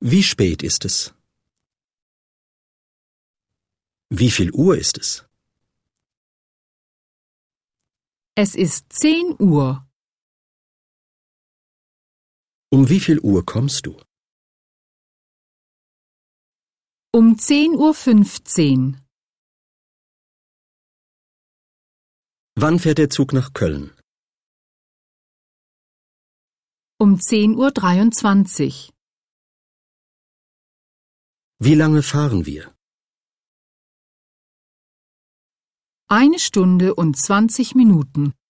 Wie spät ist es? Wie viel Uhr ist es? Es ist 10 Uhr. Um wie viel Uhr kommst du? Um 10:15 Uhr. Wann fährt der Zug nach Köln? Um 10:23 Uhr. Wie lange fahren wir? 1 Stunde und 20 Minuten.